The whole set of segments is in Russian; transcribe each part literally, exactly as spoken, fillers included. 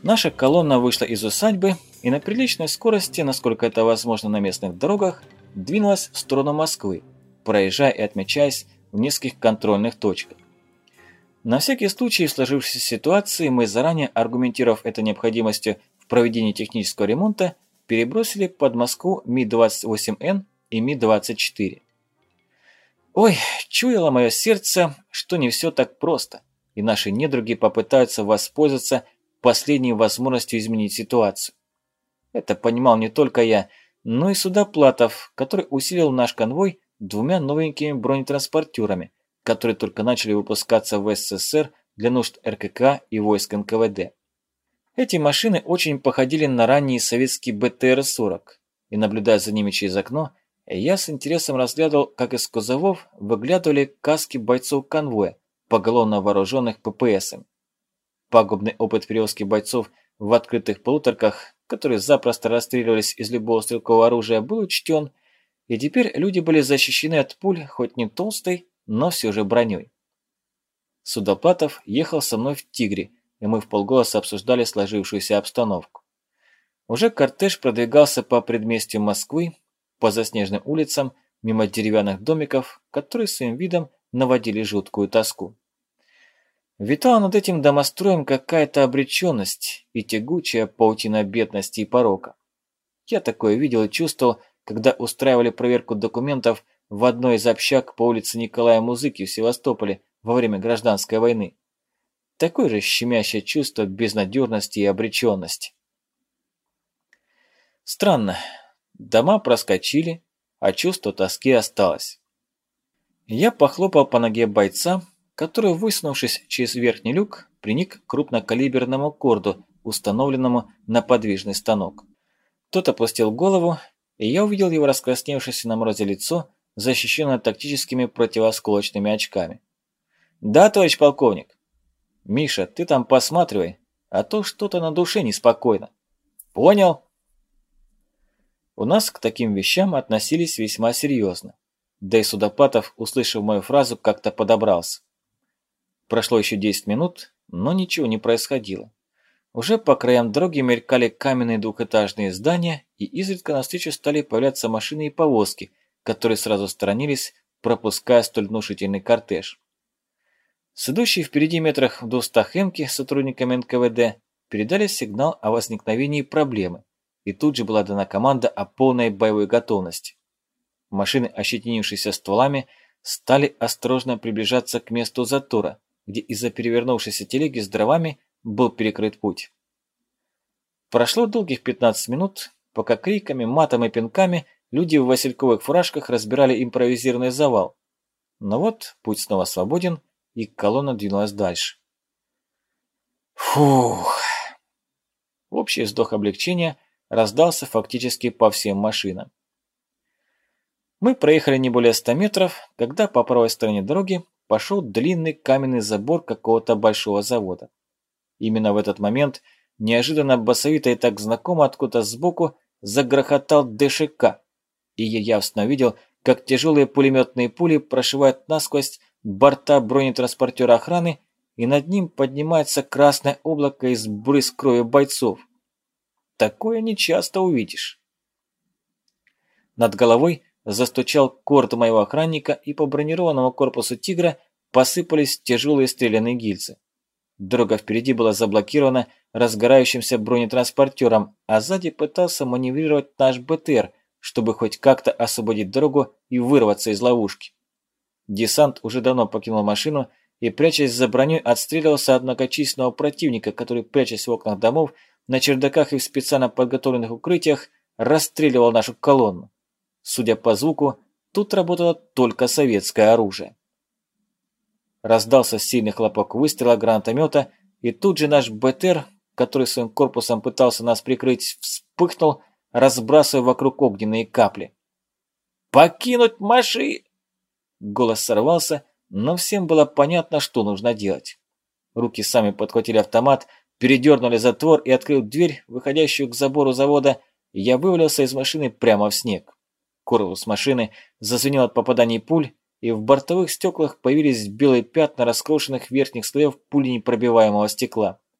Наша колонна вышла из усадьбы и на приличной скорости, насколько это возможно на местных дорогах, двинулась в сторону Москвы, проезжая и отмечаясь в нескольких контрольных точках. На всякий случай в сложившейся ситуации мы, заранее аргументировав это необходимостью в проведении технического ремонта, перебросили под Москву Ми двадцать восемь Н и Ми двадцать четыре. Ой, чуяло мое сердце, что не все так просто, и наши недруги попытаются воспользоваться последней возможностью изменить ситуацию. Это понимал не только я, но и Судоплатов, который усилил наш конвой двумя новенькими бронетранспортерами, которые только начали выпускаться в СССР для нужд эр ка ка и войск эн ка вэ дэ. Эти машины очень походили на ранние советские бэ тэ эр сорок, и, наблюдая за ними через окно, я с интересом разглядывал, как из кузовов выглядывали каски бойцов конвоя, поголовно вооруженных пэ пэ эсами. Пагубный опыт перевозки бойцов в открытых полуторках, которые запросто расстреливались из любого стрелкового оружия, был учтен, и теперь люди были защищены от пуль хоть не толстой, но все же броней. Судоплатов ехал со мной в «Тигре», и мы вполголоса обсуждали сложившуюся обстановку. Уже кортеж продвигался по предместью Москвы, по заснеженным улицам, мимо деревянных домиков, которые своим видом наводили жуткую тоску. Витала над этим домостроем какая-то обреченность и тягучая паутина бедности и порока. Я такое видел и чувствовал, когда устраивали проверку документов в одной из общак по улице Николая Музыки в Севастополе во время гражданской войны. Такое же щемящее чувство безнадежности и обреченности. Странно, дома проскочили, а чувство тоски осталось. Я похлопал по ноге бойца, который, высунувшись через верхний люк, приник к крупнокалиберному корду, установленному на подвижный станок. Тот опустил голову, и я увидел его раскрасневшееся на морозе лицо, защищенное тактическими противоосколочными очками. «Да, товарищ полковник. Миша, ты там посматривай, а то что-то на душе неспокойно». «Понял». У нас к таким вещам относились весьма серьезно. Да и Судоплатов, услышав мою фразу, как-то подобрался. Прошло еще десять минут, но ничего не происходило. Уже по краям дороги мелькали каменные двухэтажные здания, и изредка навстречу стали появляться машины и повозки, которые сразу сторонились, пропуская столь внушительный кортеж. С идущей впереди метрах в двухстах эмки сотрудниками эн ка вэ дэ передали сигнал о возникновении проблемы, и тут же была дана команда о полной боевой готовности. Машины, ощетинившиеся стволами, стали осторожно приближаться к месту затора, где из-за перевернувшейся телеги с дровами был перекрыт путь. Прошло долгих пятнадцать минут, пока криками, матом и пинками люди в васильковых фуражках разбирали импровизированный завал. Но вот путь снова свободен, и колонна двинулась дальше. Фух! Общий вздох облегчения раздался фактически по всем машинам. Мы проехали не более ста метров, когда по правой стороне дороги пошел длинный каменный забор какого-то большого завода. Именно в этот момент неожиданно басовито и так знакомо откуда-то сбоку загрохотал дэ шэ ка, и я явственно видел, как тяжелые пулеметные пули прошивают насквозь борта бронетранспортера охраны, и над ним поднимается красное облако из брызг крови бойцов. Такое нечасто увидишь. Над головой застучал корд моего охранника, и по бронированному корпусу «Тигра» посыпались тяжелые стрелянные гильзы. Дорога впереди была заблокирована разгорающимся бронетранспортером, а сзади пытался маневрировать наш бэ тэ эр, чтобы хоть как-то освободить дорогу и вырваться из ловушки. Десант уже давно покинул машину и, прячась за броней, отстреливался от многочисленного противника, который, прячась в окнах домов, на чердаках и в специально подготовленных укрытиях, расстреливал нашу колонну. Судя по звуку, тут работало только советское оружие. Раздался сильный хлопок выстрела гранатомета, и тут же наш бэ тэ эр, который своим корпусом пытался нас прикрыть, вспыхнул, разбрасывая вокруг огненные капли. «Покинуть маши!» Голос сорвался, но всем было понятно, что нужно делать. Руки сами подхватили автомат, передернули затвор и, открыв дверь, выходящую к забору завода, я вывалился из машины прямо в снег. Корпус машины зазвенел от попаданий пуль, и в бортовых стеклах появились белые пятна раскрошенных верхних слоев пуленепробиваемого стекла.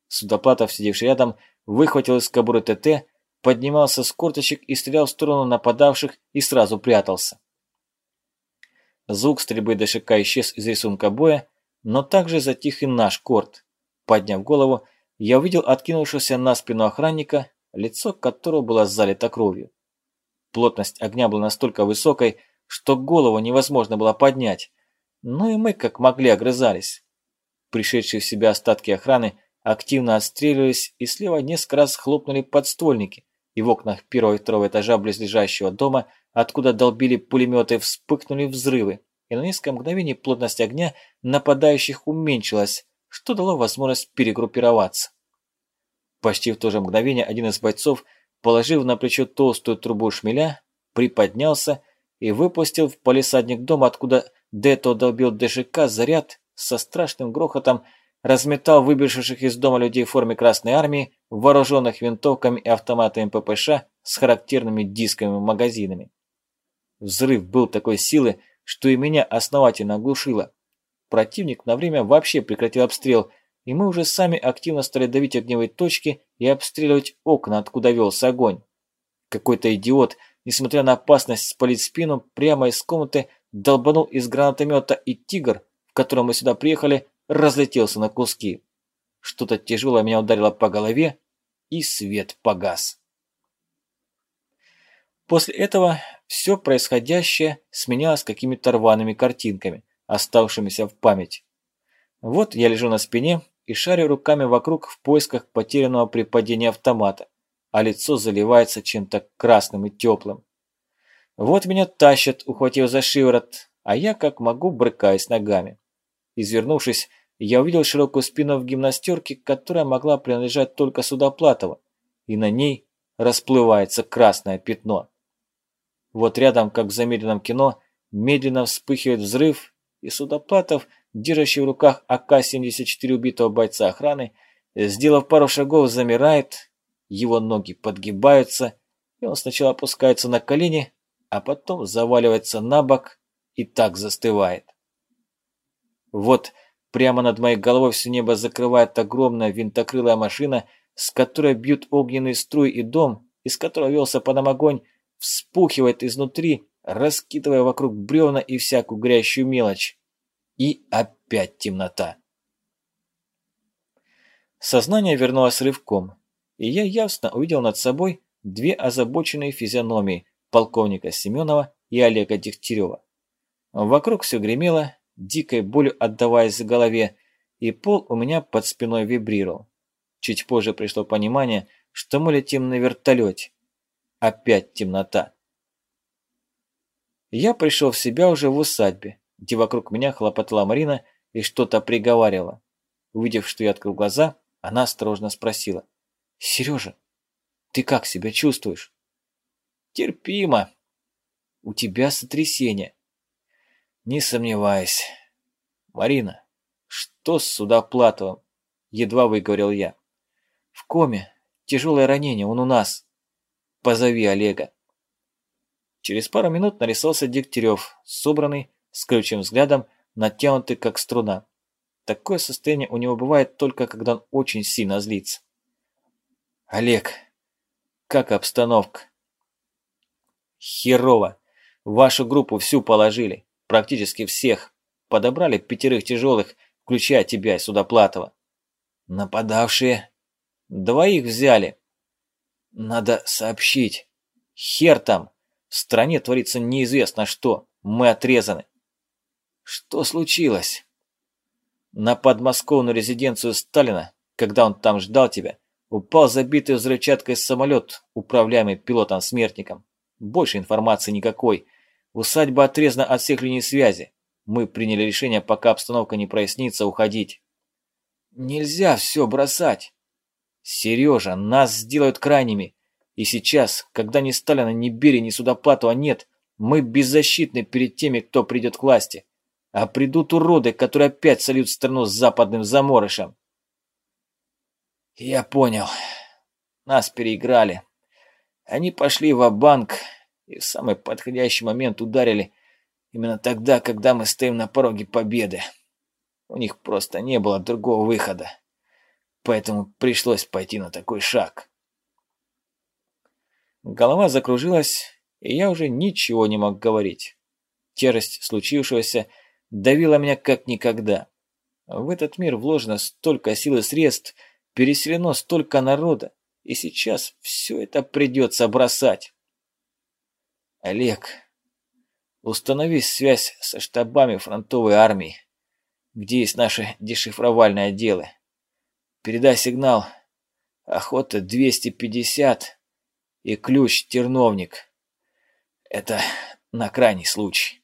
Судоплатов, сидевший рядом, выхватил из кобуры ТТ, поднимался с корточек и стрелял в сторону нападавших и сразу прятался. Звук стрельбы ДШК исчез из рисунка боя, но также затих и наш корт. Подняв голову, я увидел откинувшегося на спину охранника, лицо которого было залито кровью. Плотность огня была настолько высокой, что голову невозможно было поднять, но и мы как могли огрызались. Пришедшие в себя остатки охраны активно отстреливались, и слева несколько раз хлопнули подствольники, и в окнах первого и второго этажа близлежащего дома, откуда долбили пулеметы, вспыхнули взрывы, и на несколько мгновений плотность огня нападающих уменьшилась, что дало возможность перегруппироваться. Почти в то же мгновение один из бойцов, положив на плечо толстую трубу шмеля, приподнялся и выпустил в палисадник дома, откуда до этого долбил ДШК, заряд, со страшным грохотом разметал выбежавших из дома людей в форме Красной Армии, вооруженных винтовками и автоматами ППШ с характерными дисковыми магазинами. Взрыв был такой силы, что и меня основательно оглушило. Противник на время вообще прекратил обстрел, и мы уже сами активно стали давить огневые точки и обстреливать окна, откуда велся огонь. Какой-то идиот, несмотря на опасность спалить спину, прямо из комнаты долбанул из гранатомета, и «Тигр», в котором мы сюда приехали, разлетелся на куски. Что-то тяжелое меня ударило по голове, и свет погас. После этого все происходящее сменялось какими-то рваными картинками, оставшимися в памяти. Вот я лежу на спине и шарю руками вокруг в поисках потерянного при падении автомата, а лицо заливается чем-то красным и теплым. Вот меня тащат, ухватив за шиворот, а я как могу брыкаюсь ногами. Извернувшись, я увидел широкую спину в гимнастерке, которая могла принадлежать только Судоплатову, и на ней расплывается красное пятно. Вот рядом, как в замедленном кино, медленно вспыхивает взрыв, и Судоплатов, держащий в руках А К семьдесят четыре убитого бойца охраны, сделав пару шагов, замирает, его ноги подгибаются, и он сначала опускается на колени, а потом заваливается на бок и так застывает. Вот прямо над моей головой все небо закрывает огромная винтокрылая машина, с которой бьют огненные струи, и дом, из которого велся по нам огонь, вспухивает изнутри, раскидывая вокруг бревна и всякую горящую мелочь. И опять темнота. Сознание вернулось рывком, и я явственно увидел над собой две озабоченные физиономии полковника Семенова и Олега Дегтярева. Вокруг все гремело, дикой болью отдаваясь в голове, и пол у меня под спиной вибрировал. Чуть позже пришло понимание, что мы летим на вертолете. Опять темнота. Я пришел в себя уже в усадьбе, где вокруг меня хлопотала Марина и что-то приговаривала. Увидев, что я открыл глаза, она осторожно спросила: «Сережа, ты как себя чувствуешь?» «Терпимо. У тебя сотрясение». «Не сомневаюсь. Марина, что с Судоплатовым?» Едва выговорил я. «В коме. Тяжелое ранение, он у нас. Позови Олега». Через пару минут нарисовался Дегтярев, собранный, с колючим взглядом, натянутый как струна. Такое состояние у него бывает только когда он очень сильно злится. «Олег, как обстановка?» «Херово. Вашу группу всю положили. Практически всех. Подобрали пятерых тяжелых, включая тебя и Судоплатова». «Нападавшие?» «Двоих взяли». «Надо сообщить. Хер там. В стране творится неизвестно что. Мы отрезаны». «Что случилось?» «На подмосковную резиденцию Сталина, когда он там ждал тебя, упал забитый взрывчаткой самолет, управляемый пилотом-смертником. Больше информации никакой. Усадьба отрезана от всех линий связи. Мы приняли решение, пока обстановка не прояснится, уходить». «Нельзя все бросать». «Сережа, нас сделают крайними. И сейчас, когда ни Сталина, ни Берии, ни Судоплатова нет, мы беззащитны перед теми, кто придет к власти. А придут уроды, которые опять сольют страну с западным заморышем». «Я понял. Нас переиграли. Они пошли ва-банк и в самый подходящий момент ударили именно тогда, когда мы стоим на пороге победы. У них просто не было другого выхода. поэтому пришлось пойти на такой шаг. Голова закружилась, и я уже ничего не мог говорить. Тяжесть случившегося давила меня как никогда. В этот мир вложено столько сил и средств, переселено столько народа, и сейчас все это придется бросать. Олег, установи связь со штабами фронтовой армии, где есть наши дешифровальные отделы. Передай сигнал «Охота двести пятьдесят» и ключ «Терновник». Это на крайний случай.